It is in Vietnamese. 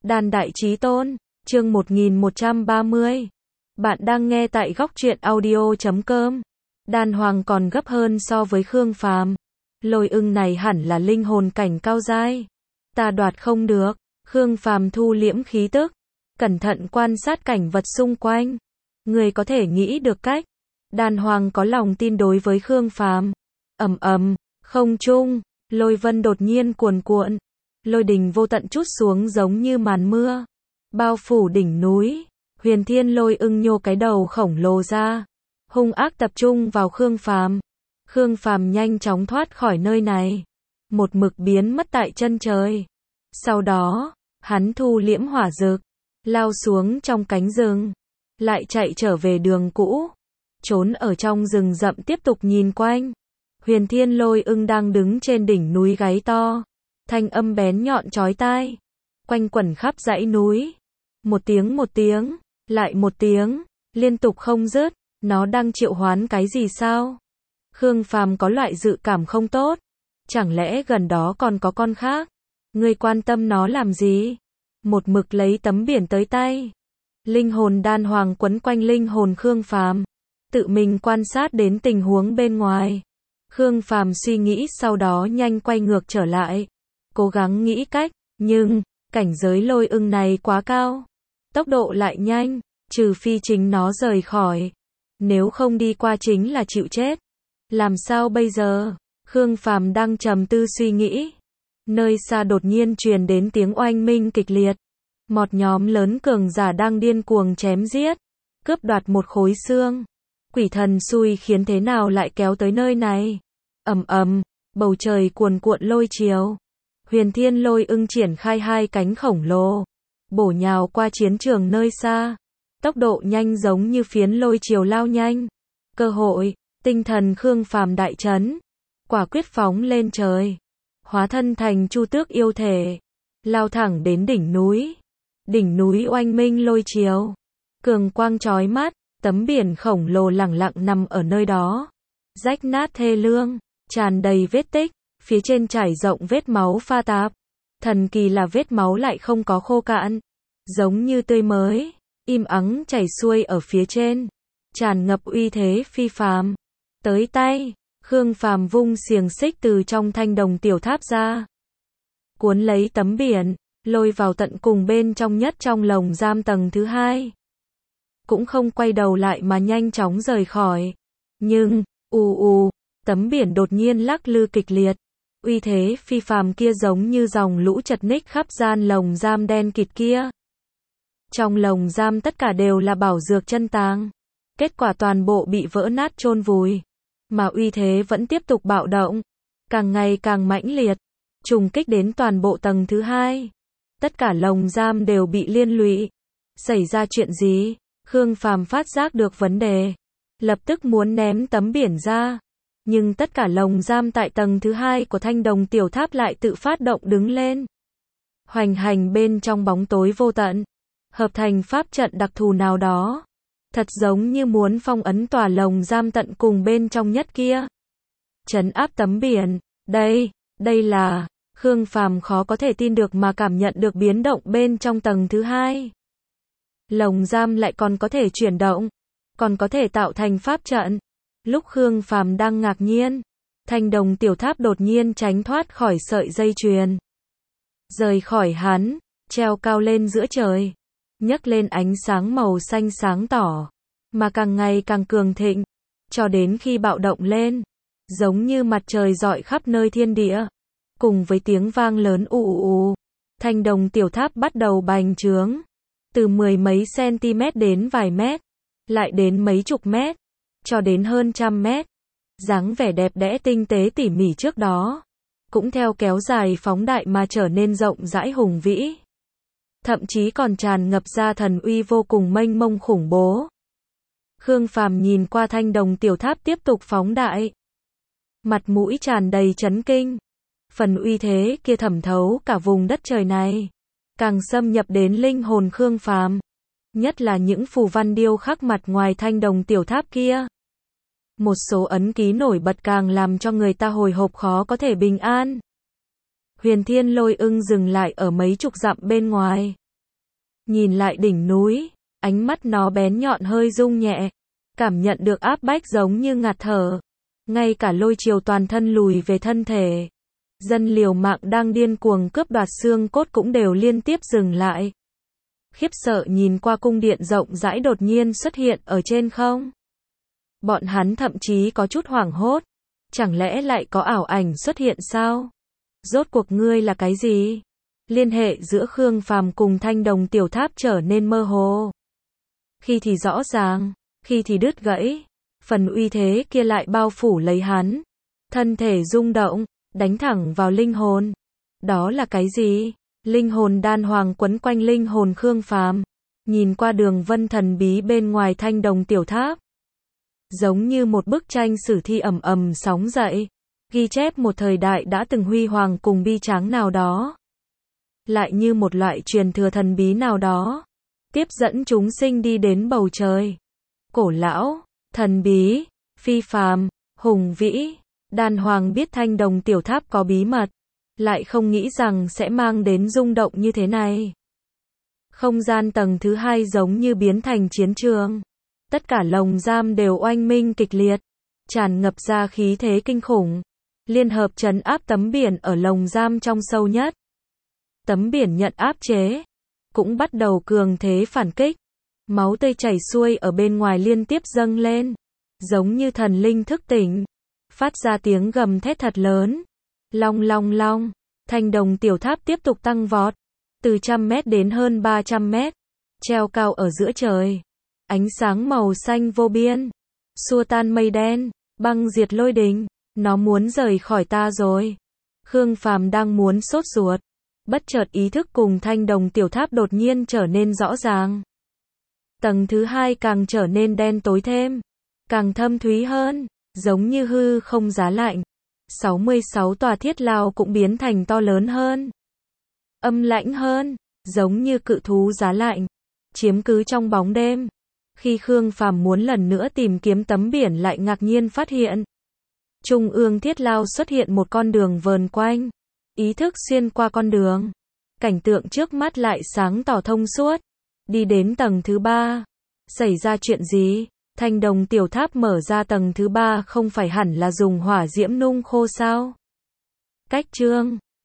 Đàn Đại Chí Tôn, chương 1130. Bạn đang nghe tại góc truyện audio.com. Đan Hoàng còn gấp hơn so với Khương Phàm. Lôi ưng này hẳn là linh hồn cảnh cao giai. Ta đoạt không được. Khương Phàm thu liễm khí tức, cẩn thận quan sát cảnh vật xung quanh. Người có thể nghĩ được cách. Đan Hoàng có lòng tin đối với Khương Phàm. Ầm ầm, không trung, lôi vân đột nhiên cuồn cuộn. Lôi đình vô tận trút xuống giống như màn mưa, bao phủ đỉnh núi. Huyền Thiên Lôi ưng nhô cái đầu khổng lồ ra, hung ác tập trung vào Khương Phàm. Khương Phàm nhanh chóng thoát khỏi nơi này, một mực biến mất tại chân trời. Sau đó, hắn thu liễm hỏa dực, lao xuống trong cánh rừng, lại chạy trở về đường cũ, trốn ở trong rừng rậm tiếp tục nhìn quanh. Huyền Thiên Lôi ưng đang đứng trên đỉnh núi gáy to, thanh âm bén nhọn chói tai, quanh quẩn khắp dãy núi. Một tiếng, lại một tiếng, liên tục không dứt. Nó đang triệu hoán cái gì sao? Khương Phàm có loại dự cảm không tốt. Chẳng lẽ gần đó còn có con khác? Ngươi quan tâm nó làm gì? Một mực lấy tấm biển tới tay. Linh hồn Đan Hoàng quấn quanh linh hồn Khương Phàm, tự mình quan sát đến tình huống bên ngoài. Khương Phàm suy nghĩ sau đó nhanh quay ngược trở lại, cố gắng nghĩ cách, nhưng cảnh giới lôi ưng này quá cao, tốc độ lại nhanh, trừ phi chính nó rời khỏi, nếu không đi qua chính là chịu chết. Làm sao bây giờ? Khương Phàm đang trầm tư suy nghĩ. Nơi xa đột nhiên truyền đến tiếng oanh minh kịch liệt. Một nhóm lớn cường giả đang điên cuồng chém giết, cướp đoạt một khối xương. Quỷ thần xui khiến thế nào lại kéo tới nơi này? Ầm ầm, bầu trời cuồn cuộn lôi chiều. Huyền Thiên Lôi ưng triển khai hai cánh khổng lồ, bổ nhào qua chiến trường nơi xa. Tốc độ nhanh giống như phiến lôi chiều lao nhanh. Cơ hội, tinh thần Khương Phàm đại chấn, quả quyết phóng lên trời, hóa thân thành Chu Tước yêu thể, lao thẳng đến đỉnh núi. Đỉnh núi oanh minh lôi chiều, cường quang chói mắt, tấm biển khổng lồ lẳng lặng nằm ở nơi đó, rách nát thê lương, tràn đầy vết tích, phía trên trải rộng vết máu pha tạp. Thần kỳ là vết máu lại không có khô cạn, giống như tươi mới, im ắng chảy xuôi ở phía trên, tràn ngập uy thế phi phàm. Tới tay, Khương Phàm vung xiềng xích từ trong thanh đồng tiểu tháp ra, cuốn lấy tấm biển, lôi vào tận cùng bên trong nhất trong lồng giam tầng thứ hai. Cũng không quay đầu lại mà nhanh chóng rời khỏi. Nhưng, tấm biển đột nhiên lắc lư kịch liệt. Uy thế phi phàm kia giống như dòng lũ chật ních khắp gian lồng giam đen kịt kia. Trong lồng giam tất cả đều là bảo dược chân tàng. Kết quả toàn bộ bị vỡ nát chôn vùi. Mà uy thế vẫn tiếp tục bạo động, càng ngày càng mãnh liệt, trùng kích đến toàn bộ tầng thứ hai. Tất cả lồng giam đều bị liên lụy. Xảy ra chuyện gì? Khương Phàm phát giác được vấn đề, lập tức muốn ném tấm biển ra. Nhưng tất cả lồng giam tại tầng thứ hai của thanh đồng tiểu tháp lại tự phát động đứng lên, hoành hành bên trong bóng tối vô tận, hợp thành pháp trận đặc thù nào đó. Thật giống như muốn phong ấn tòa lồng giam tận cùng bên trong nhất kia, trấn áp tấm biển. Đây là... Khương Phàm khó có thể tin được mà cảm nhận được biến động bên trong tầng thứ hai. Lồng giam lại còn có thể chuyển động, còn có thể tạo thành pháp trận. Lúc Khương Phàm đang ngạc nhiên, thanh đồng tiểu tháp đột nhiên tránh thoát khỏi sợi dây chuyền, rời khỏi hắn, treo cao lên giữa trời, nhấc lên ánh sáng màu xanh sáng tỏ, mà càng ngày càng cường thịnh, cho đến khi bạo động lên, giống như mặt trời rọi khắp nơi thiên địa. Cùng với tiếng vang lớn thanh đồng tiểu tháp bắt đầu bành trướng, từ mười mấy cm đến vài mét, lại đến mấy chục mét, cho đến hơn trăm mét. Dáng vẻ đẹp đẽ tinh tế tỉ mỉ trước đó, cũng theo kéo dài phóng đại mà trở nên rộng rãi hùng vĩ. Thậm chí còn tràn ngập ra thần uy vô cùng mênh mông khủng bố. Khương Phàm nhìn qua thanh đồng tiểu tháp tiếp tục phóng đại, mặt mũi tràn đầy chấn kinh. Phần uy thế kia thẩm thấu cả vùng đất trời này, càng xâm nhập đến linh hồn Khương Phàm, nhất là những phù văn điêu khắc mặt ngoài thanh đồng tiểu tháp kia. Một số ấn ký nổi bật càng làm cho người ta hồi hộp khó có thể bình an. Huyền Thiên Lôi ưng dừng lại ở mấy chục dặm bên ngoài, nhìn lại đỉnh núi, ánh mắt nó bén nhọn hơi rung nhẹ, cảm nhận được áp bách giống như ngạt thở. Ngay cả lôi chiều toàn thân lùi về thân thể. Dân liều mạng đang điên cuồng cướp đoạt xương cốt cũng đều liên tiếp dừng lại. Khiếp sợ nhìn qua cung điện rộng rãi đột nhiên xuất hiện ở trên không. Bọn hắn thậm chí có chút hoảng hốt. Chẳng lẽ lại có ảo ảnh xuất hiện sao? Rốt cuộc ngươi là cái gì? Liên hệ giữa Khương Phàm cùng Thanh Đồng tiểu tháp trở nên mơ hồ. Khi thì rõ ràng, khi thì đứt gãy. Phần uy thế kia lại bao phủ lấy hắn. Thân thể rung động, đánh thẳng vào linh hồn. Đó là cái gì? Linh hồn đan hoàng quấn quanh linh hồn Khương Phàm, nhìn qua đường vân thần bí bên ngoài Thanh Đồng tiểu tháp. Giống như một bức tranh sử thi ầm ầm sóng dậy, ghi chép một thời đại đã từng huy hoàng cùng bi tráng nào đó. Lại như một loại truyền thừa thần bí nào đó, tiếp dẫn chúng sinh đi đến bầu trời. Cổ lão, thần bí, phi phàm, hùng vĩ. Đan hoàng biết Thanh Đồng tiểu tháp có bí mật, lại không nghĩ rằng sẽ mang đến rung động như thế này. Không gian tầng thứ 2 giống như biến thành chiến trường. Tất cả lồng giam đều oanh minh kịch liệt, tràn ngập ra khí thế kinh khủng. Liên hợp trấn áp tấm biển ở lồng giam trong sâu nhất. Tấm biển nhận áp chế, cũng bắt đầu cường thế phản kích. Máu tươi chảy xuôi ở bên ngoài liên tiếp dâng lên, giống như thần linh thức tỉnh, phát ra tiếng gầm thét thật lớn. Long long long, Thanh Đồng tiểu tháp tiếp tục tăng vọt, từ 100 mét đến hơn 300 mét, treo cao ở giữa trời. Ánh sáng màu xanh vô biên, xua tan mây đen, băng diệt lôi đình. Nó muốn rời khỏi ta rồi. Khương Phàm đang muốn sốt ruột, bất chợt ý thức cùng Thanh Đồng tiểu tháp đột nhiên trở nên rõ ràng. Tầng thứ 2 càng trở nên đen tối thêm, càng thâm thúy hơn, giống như hư không giá lạnh. 66 tòa thiết lao cũng biến thành to lớn hơn, âm lãnh hơn, giống như cự thú giá lạnh, chiếm cứ trong bóng đêm. Khi Khương Phàm muốn lần nữa tìm kiếm tấm biển lại ngạc nhiên phát hiện, trung ương thiết lao xuất hiện một con đường vờn quanh, ý thức xuyên qua con đường. Cảnh tượng trước mắt lại sáng tỏ thông suốt, đi đến tầng thứ 3. Xảy ra chuyện gì? Thanh Đồng tiểu tháp mở ra tầng thứ 3 không phải hẳn là dùng hỏa diễm nung khô sao? Cách chương